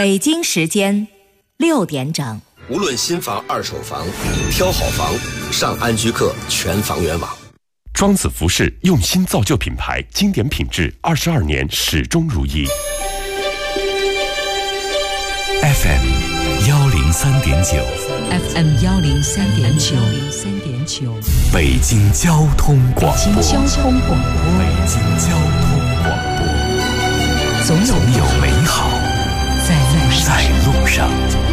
北京时间6点整。 无论新房、二手房，挑好房上安居客全房源网。 庄子服饰用心造就品牌，经典品质，22年始终如一。 FM 103.9 FM 103.9 北京交通广播。 北京交通广播。 北京交通广播。总有美好在路上。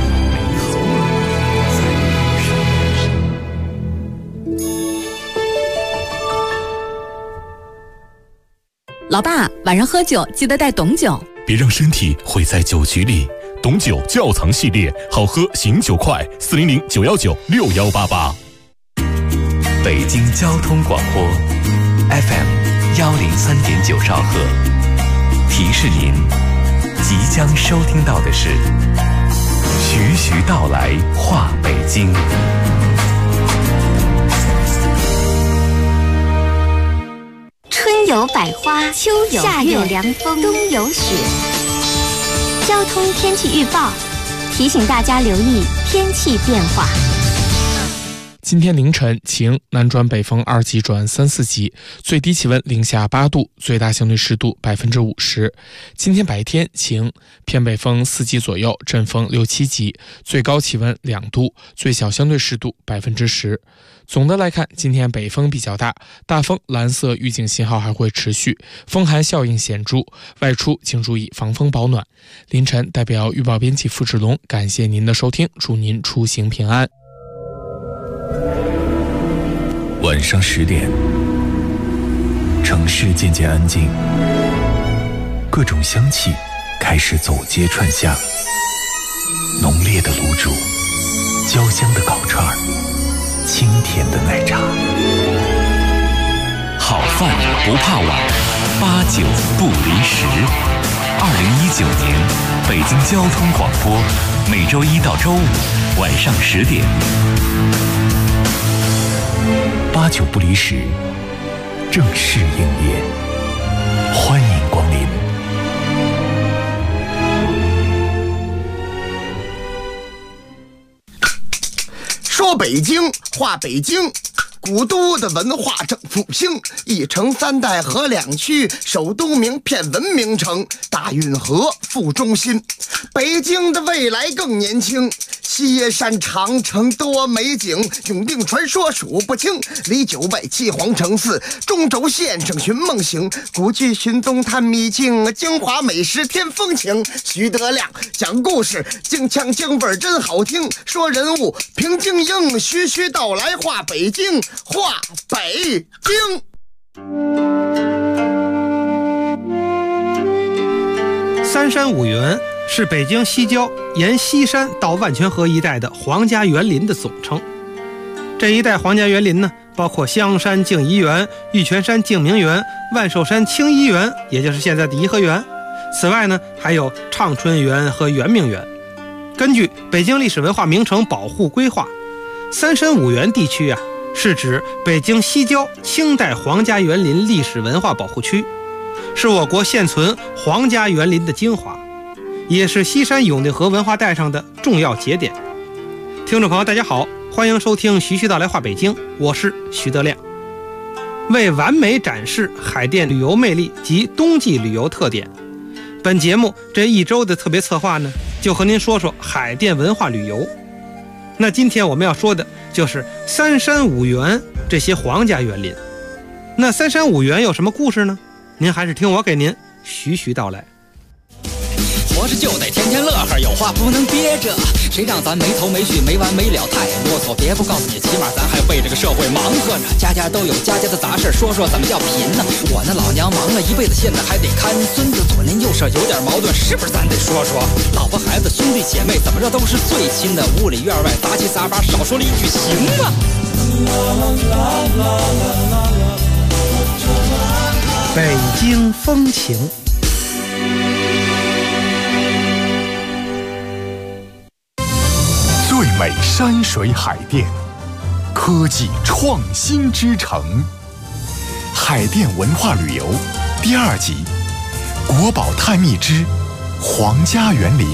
老爸，晚上喝酒记得带董酒， 别让身体毁在酒局里。董酒窖藏系列，好喝醒酒快，400-919-6188。北京交通广播 FM 103.9兆赫，提示您即将收听到的是徐徐道来话北京。 春有百花，秋有夏有凉风，冬有雪。交通天气预报提醒大家留意天气变化。 今天凌晨晴，南转北风2级转3、4级，最低气温零下8度，最大相对湿度50%。今天白天晴，偏北风4级左右，阵风6、7级，最高气温2度，最小相对湿度10%。总的来看，今天北风比较大，大风蓝色预警信号还会持续，风寒效应显著，外出请注意防风保暖。凌晨代表预报编辑付志龙，感谢您的收听，祝您出行平安。 晚上10点，城市渐渐安静，各种香气开始走街串巷，浓烈的卤煮，焦香的烤串，清甜的奶茶。好饭不怕晚，8、9不离10。2019年，北京交通广播，每周1到周5晚上10点。8、9不离10，正式营业，欢迎光临。 说北京话北京，古都的文化正复兴，一城3代河2区，首都名片文明城，大运河副中心。北京的未来更年轻，西山长城多美景，永定传说数不清，离9拜7皇城4，中轴线上寻梦行，古迹寻踪探秘境，京华美食添风情。徐德亮讲故事，京腔京味真好听，说人物评京英，徐徐道来话北京，话北京。 三山五园是北京西郊沿西山到万泉河一带的皇家园林的总称。这一带皇家园林呢，包括香山静怡园、玉泉山静明园、万寿山清怡园，也就是现在的颐和园。此外呢，还有畅春园和圆明园。根据北京历史文化名城保护规划，三山五园地区啊，是指北京西郊清代皇家园林历史文化保护区，是我国现存皇家园林的精华，也是西山永定河文化带上的重要节点。听众朋友大家好，欢迎收听徐徐道来话北京，我是徐德亮。为完美展示海淀旅游魅力及冬季旅游特点，本节目这一周的特别策划呢，就和您说说海淀文化旅游。那今天我们要说的就是三山五园这些皇家园林。那三山五园有什么故事呢？您还是听我给您徐徐道来。 活着就得天天乐呵，有话不能憋着，谁让咱没头没绪没完没了太啰嗦。别不告诉你，起码咱还为这个社会忙活呢。家家都有家家的杂事，说说怎么叫贫呢？我那老娘忙了一辈子，现在还得看孙子，左邻右舍有点矛盾，是不是咱得说说？老婆孩子兄弟姐妹怎么着都是最亲的，屋里院外杂七杂八，少说了一句行吗？ 北京风情。 最美山水海淀，科技创新之城。海淀文化旅游第2集，国宝探秘之皇家园林。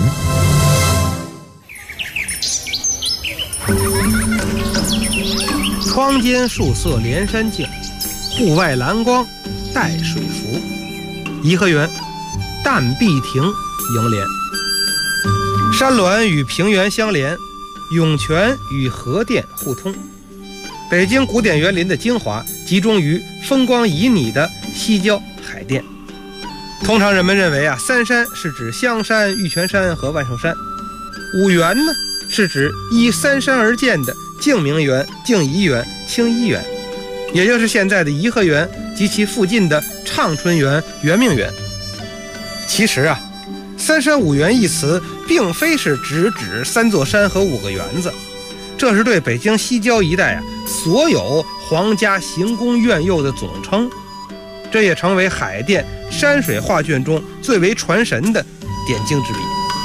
窗间树色连山静，户外蓝光带水浮。颐和园淡碧亭楹联，山峦与平原相连，涌泉与河淀互通。北京古典园林的精华集中于风光旖旎的西郊海淀。通常人们认为三山是指香山、玉泉山和万寿山，五园呢是指依三山而建的静明园、静怡园、清漪园，也就是现在的颐和园及其附近的畅春园、圆明园。其实三山五园一词并非是指3座山和5个园子，这是对北京西郊一带所有皇家行宫苑囿的总称，这也成为海淀山水画卷中最为传神的点睛之笔。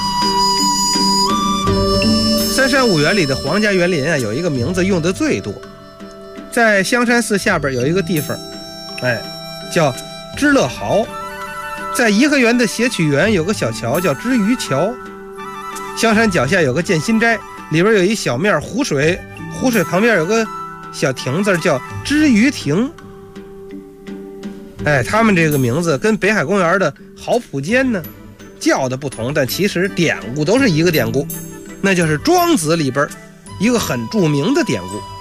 三山五园里的皇家园林有一个名字用的最多，在香山寺下边有一个地方叫知乐壕，在颐和园的谐曲园有个小桥叫知鱼桥，香山脚下有个建新斋，里边有一小面湖水，湖水旁边有个小亭子叫知鱼亭。他们这个名字跟北海公园的好普间呢叫的不同，但其实典故都是一个典故，那就是庄子里边一个很著名的典故。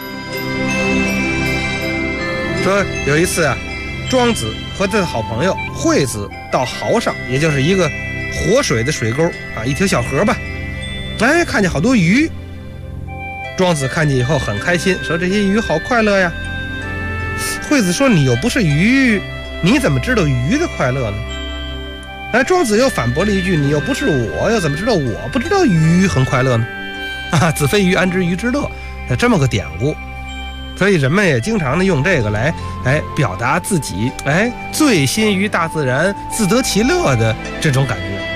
说有一次庄子和他的好朋友惠子到壕上，也就是一个活水的水沟一条小河吧，看见好多鱼。庄子看见以后很开心，说这些鱼好快乐呀。惠子说你又不是鱼，你怎么知道鱼的快乐呢？庄子又反驳了一句，你又不是我，又怎么知道我不知道鱼很快乐呢？子非鱼安知鱼之乐，这么个典故。所以人们也经常的用这个来表达自己醉心于大自然、自得其乐的这种感觉。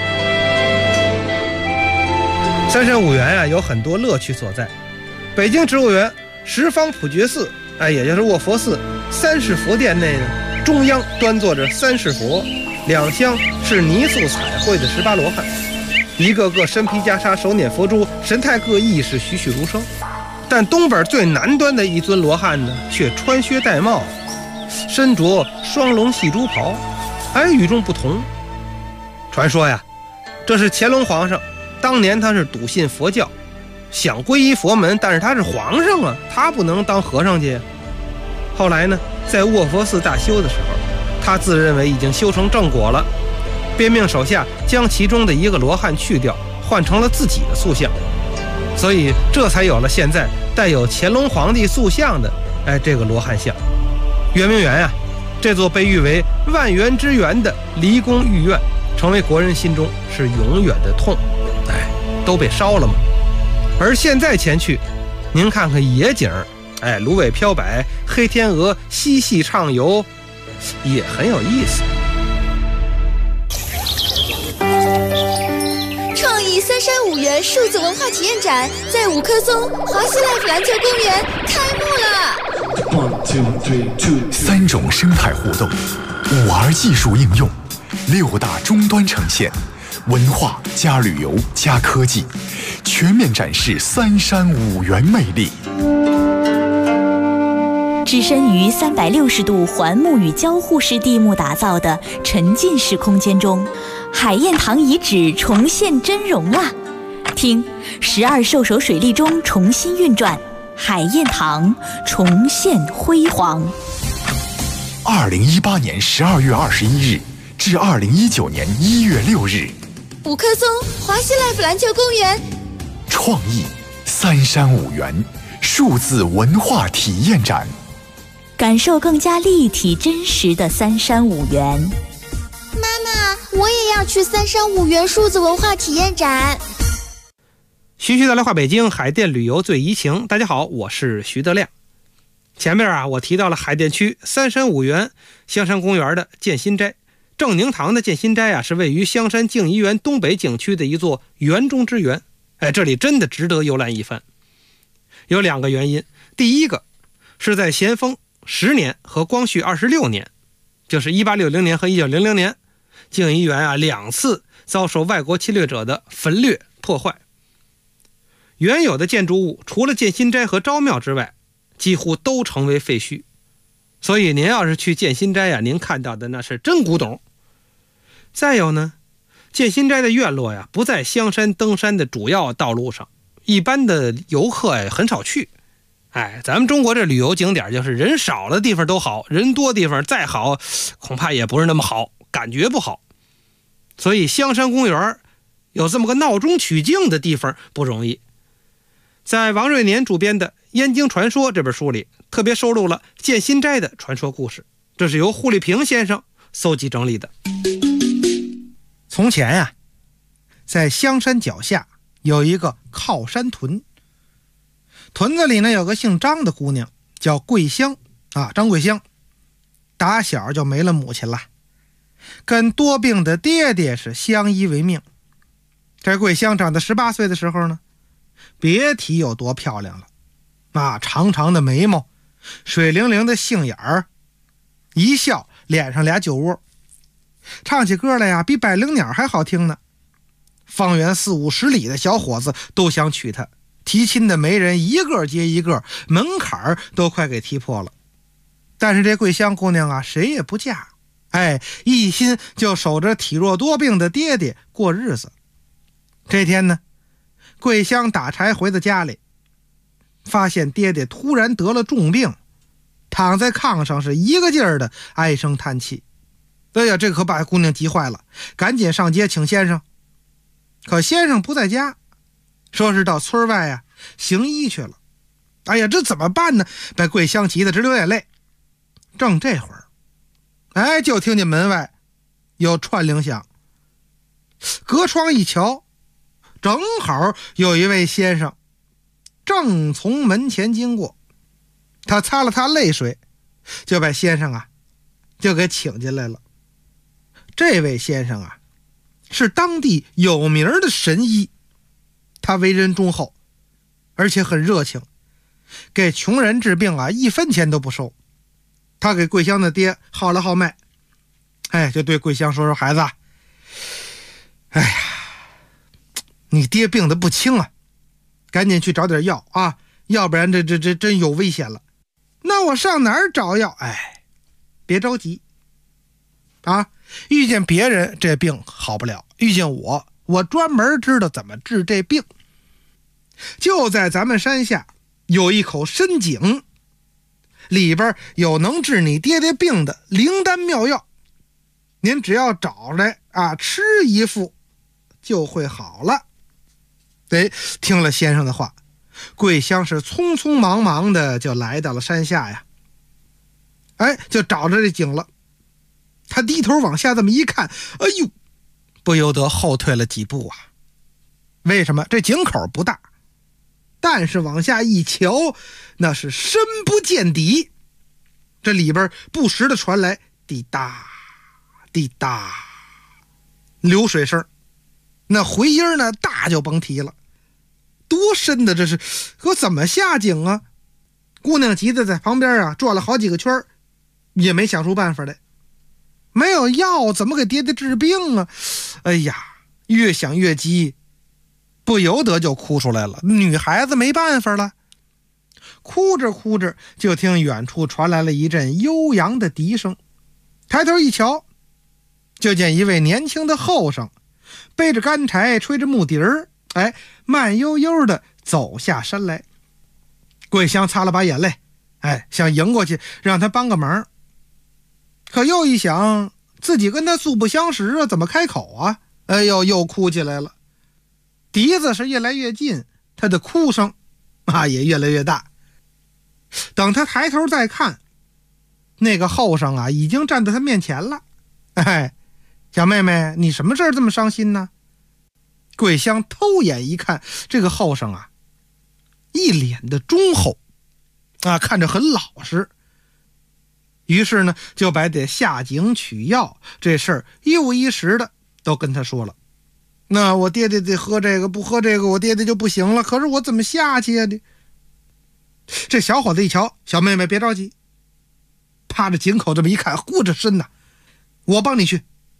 三山五园有很多乐趣所在。北京植物园十方普觉寺也就是卧佛寺三世佛殿内呢，中央端坐着三世佛，两厢是泥塑彩绘的18罗汉，一个个身披袈裟，手捻佛珠，神态各异，是栩栩如生。但东边最南端的一尊罗汉呢，却穿靴戴帽，身着双龙戏珠袍，与众不同。传说这是乾隆皇上当年他是笃信佛教，想皈依佛门，但是他是皇上他不能当和尚去。后来呢，在卧佛寺大修的时候，他自认为已经修成正果了，便命手下将其中的一个罗汉去掉，换成了自己的塑像，所以这才有了现在带有乾隆皇帝塑像的这个罗汉像。圆明园这座被誉为万园之园的离宫御苑，成为国人心中是永远的痛，都被烧了嘛。而现在前去，您看看野景，芦苇飘摆，黑天鹅嬉戏畅游，也很有意思。 创意三山五园数字文化体验展在五棵松华西 Life 篮球公园开幕了。 3种生态互动，5R 技术应用，6大终端呈现，文化加旅游加科技，全面展示三山五园魅力。 置身于360度环幕与交互式地幕打造的沉浸式空间中，海晏堂遗址重现真容啊！听，12兽首水利中重新运转，海晏堂重现辉煌。 2018年12月21日至2019年1月6日， 五棵松华西 Life 篮球公园， 创意三山五园数字文化体验展， 感受更加立体真实的三山五园。 妈妈，我也要去三山五园数字文化体验展。 徐徐的来话北京，海淀旅游最怡情。大家好，我是徐德亮。前面我提到了海淀区三山五园香山公园的建新斋，正宁堂的建新斋是位于香山静怡园东北景区的一座园中之园。这里真的值得游览一番。有2个原因，第一个是在咸丰10年和光绪26年，就是1860年和1900年， 静怡园啊2次遭受外国侵略者的焚掠破坏。原有的建筑物除了建新斋和昭庙之外，几乎都成为废墟。所以您要是去建新斋您看到的那是真古董。再有呢，建新斋的院落不在香山登山的主要道路上，一般的游客很少去。咱们中国这旅游景点就是人少的地方都好，人多地方再好恐怕也不是那么好，感觉不好。所以香山公园有这么个闹中取静的地方不容易。在王瑞年主编的《燕京传说》这本书里，特别收录了建新斋的传说故事，这是由胡立平先生搜集整理的。 从前在香山脚下有一个靠山屯，屯子里呢有个姓张的姑娘，叫桂香张桂香，打小就没了母亲了，跟多病的爹爹是相依为命。这桂香长到18岁的时候呢，别提有多漂亮了长长的眉毛，水灵灵的杏眼儿，一笑脸上俩酒窝，唱起歌来比百灵鸟还好听呢。方圆40-50里的小伙子都想娶她，提亲的媒人一个接一个，门槛都快给踢破了。但是这桂香姑娘谁也不嫁，一心就守着体弱多病的爹爹过日子。这天呢，桂香打柴回到家里，发现爹爹突然得了重病，躺在炕上是一个劲儿的唉声叹气。这可把姑娘急坏了，赶紧上街请先生。可先生不在家，说是到村外行医去了。这怎么办呢？把桂香急得直流眼泪。正这会儿就听见门外有串铃响，隔窗一瞧，正好有一位先生正从门前经过。他擦了擦泪水，就把先生就给请进来了。这位先生是当地有名的神医，他为人忠厚，而且很热情，给穷人治病1分钱都不收。他给桂香的爹号了号脉，就对桂香说孩子你爹病得不轻赶紧去找点药要不然这真有危险了。那我上哪儿找药？别着急遇见别人这病好不了，遇见我专门知道怎么治这病。就在咱们山下有一口深井，里边有能治你爹爹病的灵丹妙药，您只要找来吃一副就会好了。听了先生的话，桂香是匆匆忙忙的就来到了山下就找着这井了。他低头往下这么一看，不由得后退了几步为什么？这井口不大，但是往下一瞧，那是深不见底。这里边不时的传来滴答滴答流水声，那回音呢大就甭提了。多深的这是，可怎么下井姑娘急得在旁边转了好几个圈，也没想出办法来。没有药怎么给爹爹治病越想越急，不由得就哭出来了。女孩子没办法了，哭着哭着就听远处传来了一阵悠扬的笛声。抬头一瞧，就见一位年轻的后生背着干柴，吹着木笛儿，慢悠悠的走下山来。桂香擦了把眼泪，想迎过去让他帮个忙，可又一想自己跟他素不相识怎么开口又哭起来了。笛子是越来越近，他的哭声也越来越大。等他抬头再看，那个后生已经站在他面前了。小妹妹，你什么事儿这么伤心呢？桂香偷眼一看，这个后生一脸的忠厚看着很老实。于是呢，就把得下井取药这事儿一五一十的都跟他说了。那我爹爹得喝这个，不喝这个我爹爹就不行了，可是我怎么下去这小伙子一瞧，小妹妹别着急，趴着井口这么一看，呼着身我帮你去。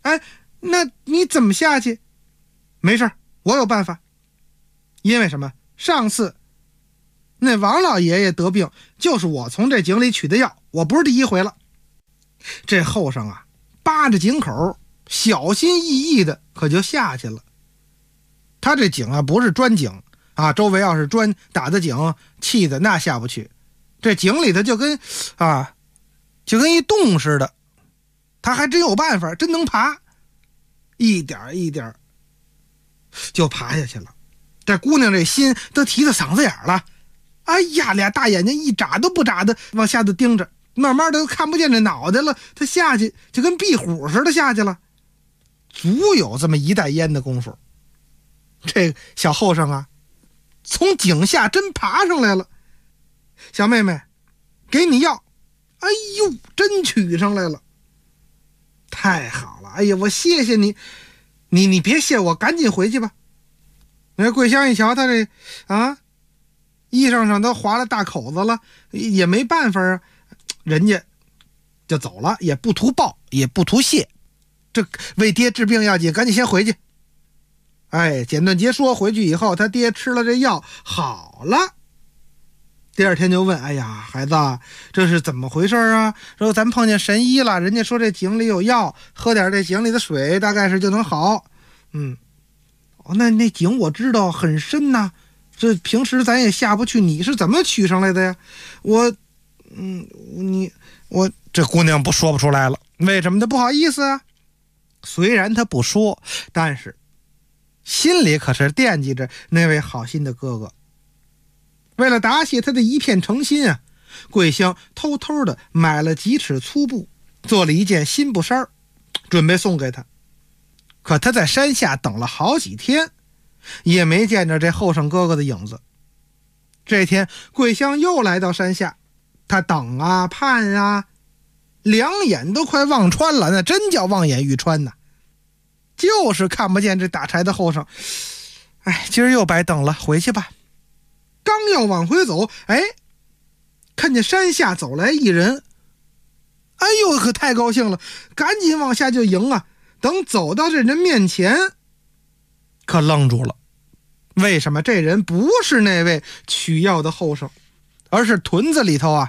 哎，那你怎么下去？没事，我有办法。因为什么？上次那王老爷爷得病，就是我从这井里取的药，我不是第一回了。这后生啊，扒着井口，小心翼翼的可就下去了。他这井啊不是砖井啊，周围要是砖打的井砌的，那下不去。这井里头就跟一洞似的，他还真有办法，真能爬，一点一点就爬下去了。这姑娘这心都提到嗓子眼了，哎呀，俩大眼睛一眨都不眨的往下头盯着，慢慢的都看不见这脑袋了，他下去就跟壁虎似的下去了，足有这么一袋烟的功夫。这小后生啊，从井下真爬上来了。小妹妹，给你药。哎呦，真取上来了，太好了！哎呀，我谢谢你，你别谢我，赶紧回去吧。那桂香一瞧，他这衣裳上都划了大口子了，也没办法啊，人家就走了，也不图报，也不图谢，这为爹治病要紧，赶紧先回去。哎，简短截说，回去以后，他爹吃了这药好了。第二天就问，哎呀，孩子，这是怎么回事啊？说咱碰见神医了，人家说这井里有药，喝点这井里的水，大概是就能好。那井我知道很深呐，这平时咱也下不去，你是怎么取上来的呀？这姑娘说不出来了，为什么她不好意思啊？虽然她不说，但是心里可是惦记着那位好心的哥哥。为了答谢他的一片诚心啊，桂香偷偷的买了几尺粗布，做了一件新布衫，准备送给他。可他在山下等了好几天，也没见着这后生哥哥的影子。这天桂香又来到山下，他等啊盼啊，两眼都快望穿了，那真叫望眼欲穿呐，就是看不见这打柴的后生。哎，今儿又白等了，回去吧。刚要往回走，哎，看见山下走来一人，哎呦，可太高兴了，赶紧往下就迎啊。等走到这人面前，可愣住了。为什么？这人不是那位取药的后生，而是屯子里头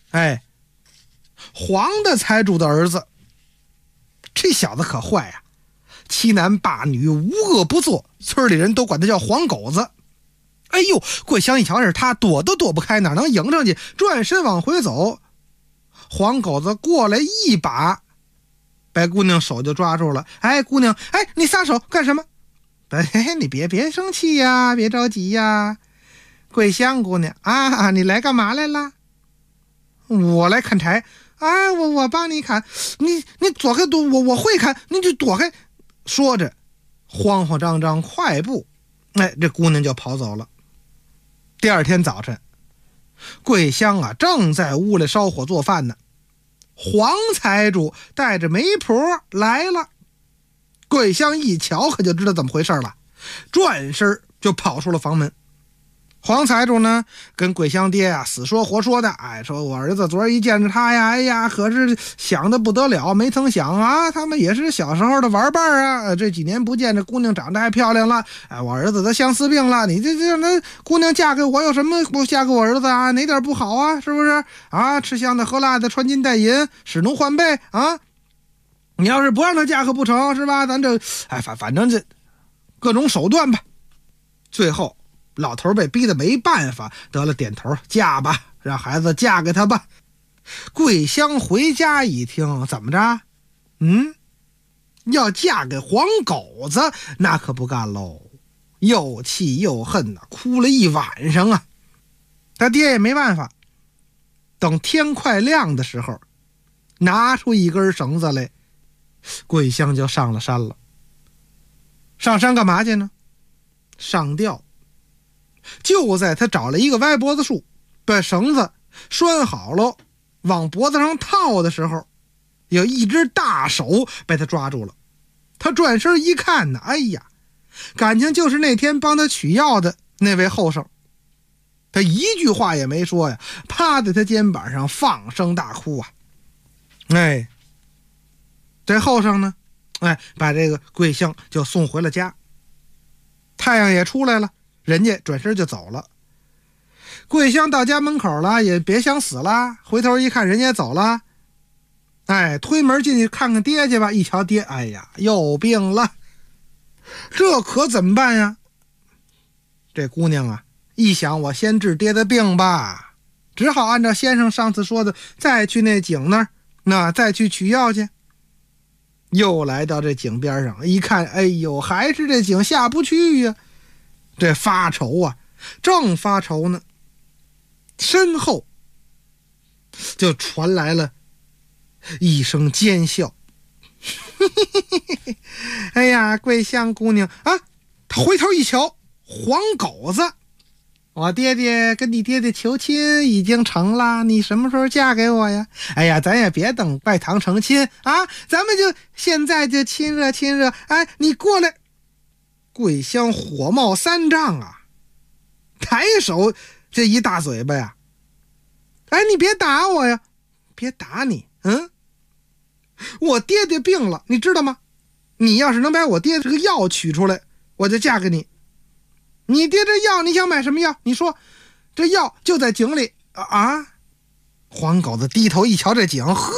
黄大财主的儿子。这小子可坏呀，欺男霸女，无恶不作，村里人都管他叫黄狗子。哎呦，桂香一瞧是他，躲都躲不开，哪能迎上去？转身往回走，黄狗子过来一把把姑娘手就抓住了。哎，姑娘，哎，你撒手干什么？哎，你别生气呀，别着急呀。桂香姑娘啊，你来干嘛来了？我来砍柴。哎，我帮你砍。你躲开，我会砍，你就躲开。说着，慌慌张张快步，哎，这姑娘就跑走了。第二天早晨，桂香啊正在屋里烧火做饭呢，黄财主带着媒婆来了。桂香一瞧可就知道怎么回事了，转身就跑出了房门。黄财主呢跟桂香爹啊死说活说的，哎，说我儿子昨儿一见着他呀，哎呀，可是想得不得了，没曾想啊，他们也是小时候的玩伴啊，这几年不见，这姑娘长得还漂亮了，哎，我儿子得相思病了，你这让他姑娘嫁给我有什么不嫁给我儿子啊？哪点不好啊？是不是啊？吃香的喝辣的，穿金戴银，使奴换婢啊！你要是不让他嫁可不成，是吧？咱这反正这各种手段吧。最后老头被逼得没办法，得了点头，嫁吧，让孩子嫁给他吧。桂香回家一听，怎么着？要嫁给黄狗子，那可不干喽，又气又恨啊，哭了一晚上啊。他爹也没办法，等天快亮的时候，拿出一根绳子来，桂香就上了山了。上山干嘛去呢？上吊。就在他找了一个歪脖子树，把绳子拴好了，往脖子上套的时候，有一只大手被他抓住了。他转身一看呢，哎呀，感情就是那天帮他取药的那位后生。他一句话也没说呀，趴在他肩膀上放声大哭啊。哎，这后生呢， 把这个桂香就送回了家。太阳也出来了，人家转身就走了。桂香到家门口了，也别想死了，回头一看人家也走了，推门进去看看爹去吧。一瞧爹，哎呀，又病了，这可怎么办呀？这姑娘啊，一想我先治爹的病吧，只好按照先生上次说的，再去那井那儿，再去取药去。又来到这井边上，一看，哎呦，还是这井下不去呀。这发愁啊，正发愁呢，身后就传来了一声尖笑。哎呀，桂香姑娘啊，她回头一瞧，黄狗子，我爹爹跟你爹爹求亲已经成了，你什么时候嫁给我呀？哎呀，咱也别等拜堂成亲啊，咱们就现在就亲热亲热。你过来。桂香火冒三丈啊，抬手这一大嘴巴呀，你别打我呀，别打你，我爹爹病了，你知道吗？你要是能把我爹这个药取出来，我就嫁给你。你爹这药你想买什么药？你说，这药就在井里啊。黄狗子低头一瞧这井，呵，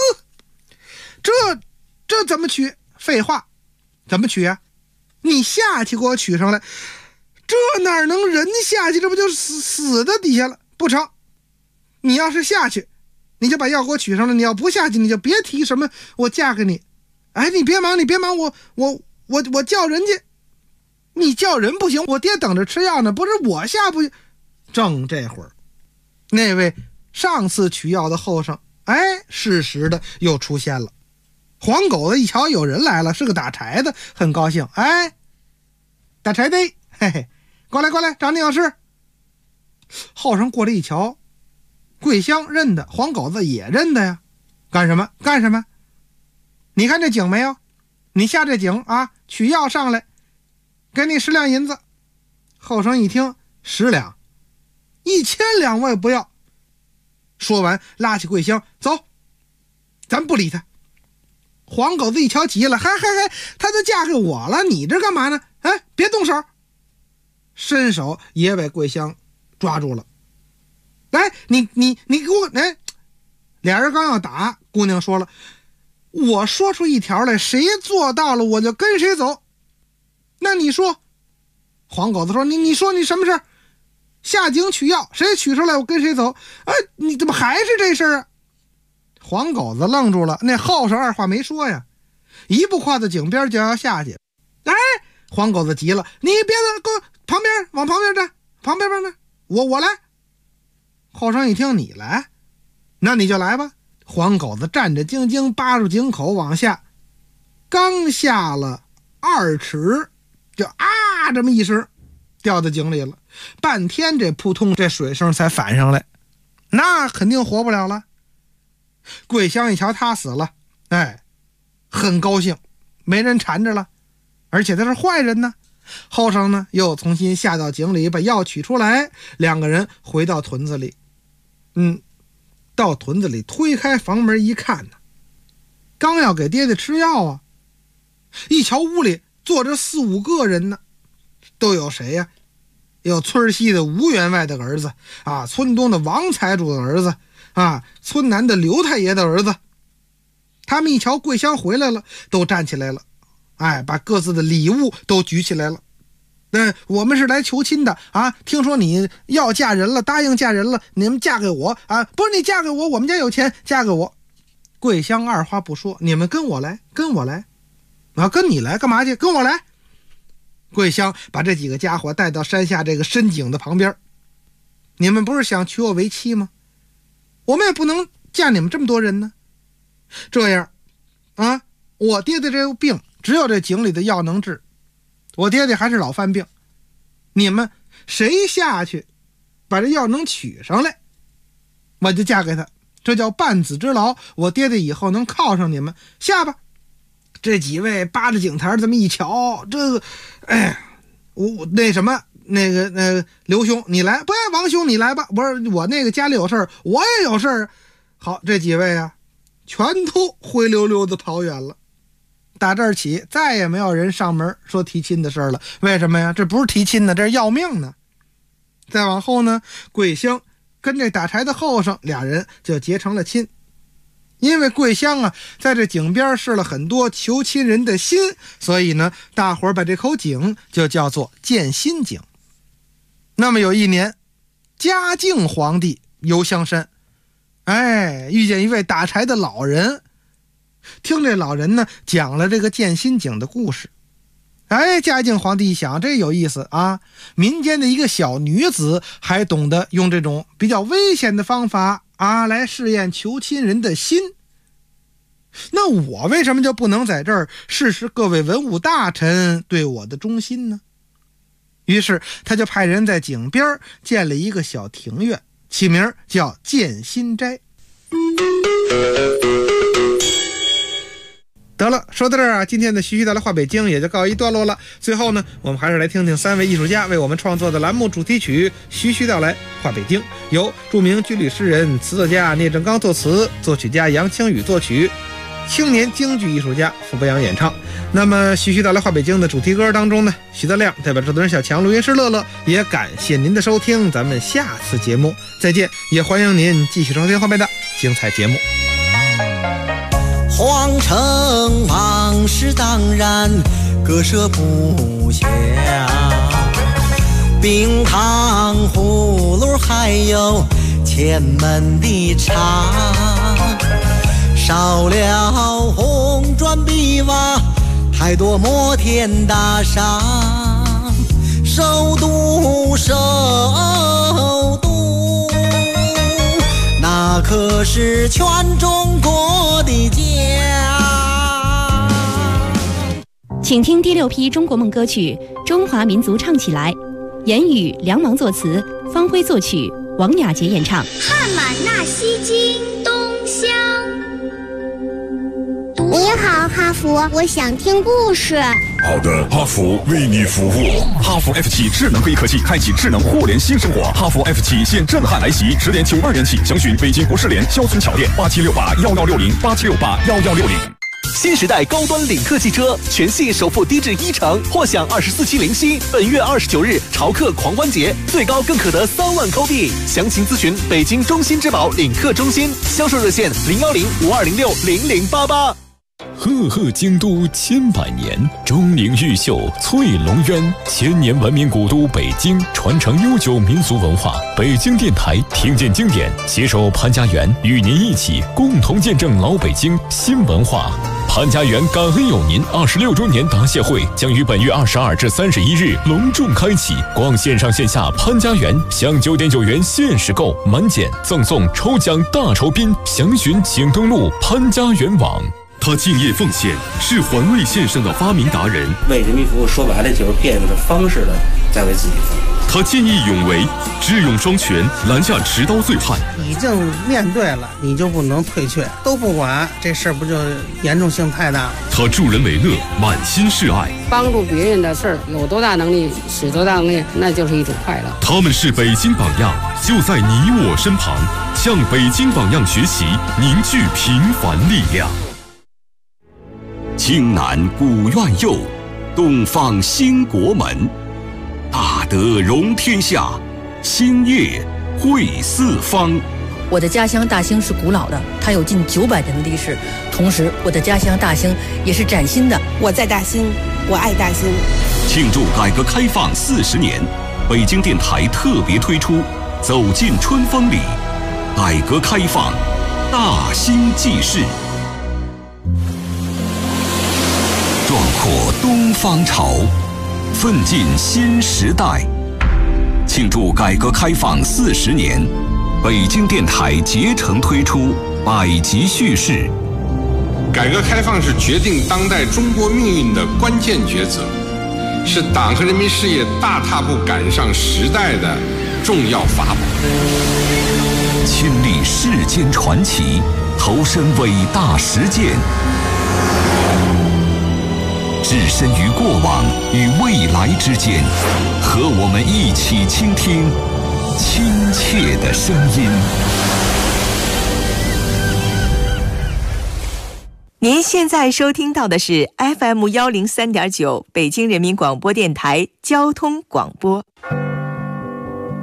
这怎么取？废话，怎么取啊？你下去给我取上来，这哪能人下去？这不就死在底下了？不成，你要是下去，你就把药给我取上来；你要不下去，你就别提什么我嫁给你。你别忙，我叫人家，你叫人不行，我爹等着吃药呢，不是我下不去。正这会儿，那位上次取药的后生，适时的又出现了。黄狗子一瞧有人来了，是个打柴的，很高兴。打柴的，嘿嘿，过来，找你有事。后生过来一瞧，桂香认得，黄狗子也认得呀。干什么？你看这井没有？你下这井啊，取药上来，给你10两银子。后生一听，10两，1000两我也不要。说完，拉起桂香走，咱不理他。黄狗子一瞧急了，嗨，她都嫁给我了，你这干嘛呢？别动手！伸手也把桂香抓住了。你给我俩人刚要打，姑娘说了，我说出一条来，谁做到了我就跟谁走。那你说，黄狗子说，你说你什么事？下井取药，谁取出来我跟谁走。你怎么还是这事啊？黄狗子愣住了，那后生二话没说呀，一步跨到井边就要下去。黄狗子急了，你别给我旁边，往旁边站，旁边我来。后生一听你来，那你就来吧。黄狗子战战兢兢扒住井口往下，刚下了2尺，就这么一声掉到井里了。半天这扑通这水声才反上来，那肯定活不了了。桂香一瞧他死了，很高兴，没人缠着了，而且他是坏人呢。后生呢又重新下到井里把药取出来，两个人回到屯子里。到屯子里推开房门一看呢，刚要给爹爹吃药啊，一瞧屋里坐着4、5个人呢，都有谁呀？有村西的吴员外的儿子啊，村东的王财主的儿子啊，村南的刘太爷的儿子。他们一瞧桂香回来了，都站起来了，把各自的礼物都举起来了。我们是来求亲的啊！听说你要嫁人了，答应嫁人了，你们嫁给我啊！不是你嫁给我，我们家有钱，嫁给我。桂香二话不说，你们跟我来，跟我来。跟你来干嘛去？跟我来。桂香把这几个家伙带到山下这个深井的旁边。你们不是想娶我为妻吗？我们也不能嫁你们这么多人呢。这样啊，我爹爹这个病只有这井里的药能治，我爹爹还是老犯病，你们谁下去把这药能取上来，我就嫁给他，这叫半子之劳，我爹爹以后能靠上你们。下吧。这几位扒着井台这么一瞧，这个我那什么那个刘兄你来，不王兄你来吧，不是我那个家里有事儿，我也有事儿。好，这几位啊全都灰溜溜的跑远了。 打这儿起再也没有人上门说提亲的事儿了。为什么呀？这不是提亲呢，这是要命呢。再往后呢，桂香跟这打柴的后生俩人就结成了亲。因为桂香啊在这井边试了很多求亲人的心，所以呢大伙儿把这口井就叫做建心井。那么有一年，嘉靖皇帝游香山，遇见一位打柴的老人，听这老人呢讲了这个建心井的故事。嘉靖皇帝一想，这有意思啊，民间的一个小女子还懂得用这种比较危险的方法来试验求亲人的心，那我为什么就不能在这儿试试各位文武大臣对我的忠心呢？于是他就派人在井边建了一个小庭院，起名叫建心斋。得了，说到这儿今天的徐徐道来话北京也就告一段落了。最后呢，我们还是来听听3位艺术家为我们创作的栏目主题曲《徐徐道来话北京》，由著名军旅诗人、词作家聂正刚作词，作曲家杨清宇作曲，青年京剧艺术家傅博洋演唱。那么《徐徐道来话北京》的主题歌当中呢，徐德亮代表制作人小强、录音师乐乐，也感谢您的收听，咱们下次节目再见，也欢迎您继续收听后面的精彩节目。 皇城往事当然割舍不下，冰糖葫芦还有前门的茶，少了红砖碧瓦，太多摩天大厦，首都那可是全中国的家。 请听第6批中国梦歌曲《中华民族唱起来》，言语梁芒作词，方辉作曲，王雅洁演唱。 汉满纳西京东乡。 你好，哈佛，我想听故事。 好的，哈佛为你服务。哈佛 F7 智能黑科技，开启智能互联新生活。哈佛 F7 现震撼来袭，10点92元起，详询北京国士联肖村桥店8768116087681160。 新时代高端领克汽车全系首付低至1%，或享24期零息。本月29日潮客狂欢节，最高更可得3万扣币。详情咨询北京中心之宝领克中心，销售热线01052060088。 赫赫京都千百年，钟灵毓秀翠龙渊，千年文明古都北京，传承悠久民俗文化。北京电台听见经典，携手潘家园，与您一起共同见证老北京新文化。潘家园感恩有您26周年答谢会将于本月22至31日隆重开启，逛线上线下潘家园，享9.9元限时购，满减赠送抽奖大酬宾，详询请登录潘家园网。 他敬业奉献，是环卫线上的发明达人。 为人民服务，说白了就是变着方式的在为自己服务。 他见义勇为，智勇双全，拦下持刀罪犯。 已经面对了，你就不能退却，都不管，这事儿不就严重性太大了？ 他助人为乐，满心是爱， 帮助别人的事儿，有多大能力使多大能力，那就是一种快乐。 他们是北京榜样，就在你我身旁，向北京榜样学习，凝聚平凡力量。 京南古院右，东方兴国门，大德容天下，兴业汇四方。 我的家乡大兴是古老的，它有近900年的历史，同时我的家乡大兴也是崭新的。 我在大兴，我爱大兴。 庆祝改革开放40年，北京电台特别推出《走进春风里》，改革开放大兴纪事。壮阔东方潮，奋进新时代。庆祝改革开放40年，北京电台竭诚推出100集叙事。 改革开放是决定当代中国命运的关键抉择，是党和人民事业大踏步赶上时代的重要法宝。 亲历世间传奇，投身伟大实践，置身于过往与未来之间，和我们一起倾听亲切的声音。 您现在收听到的是 FM103.9 北京人民广播电台交通广播。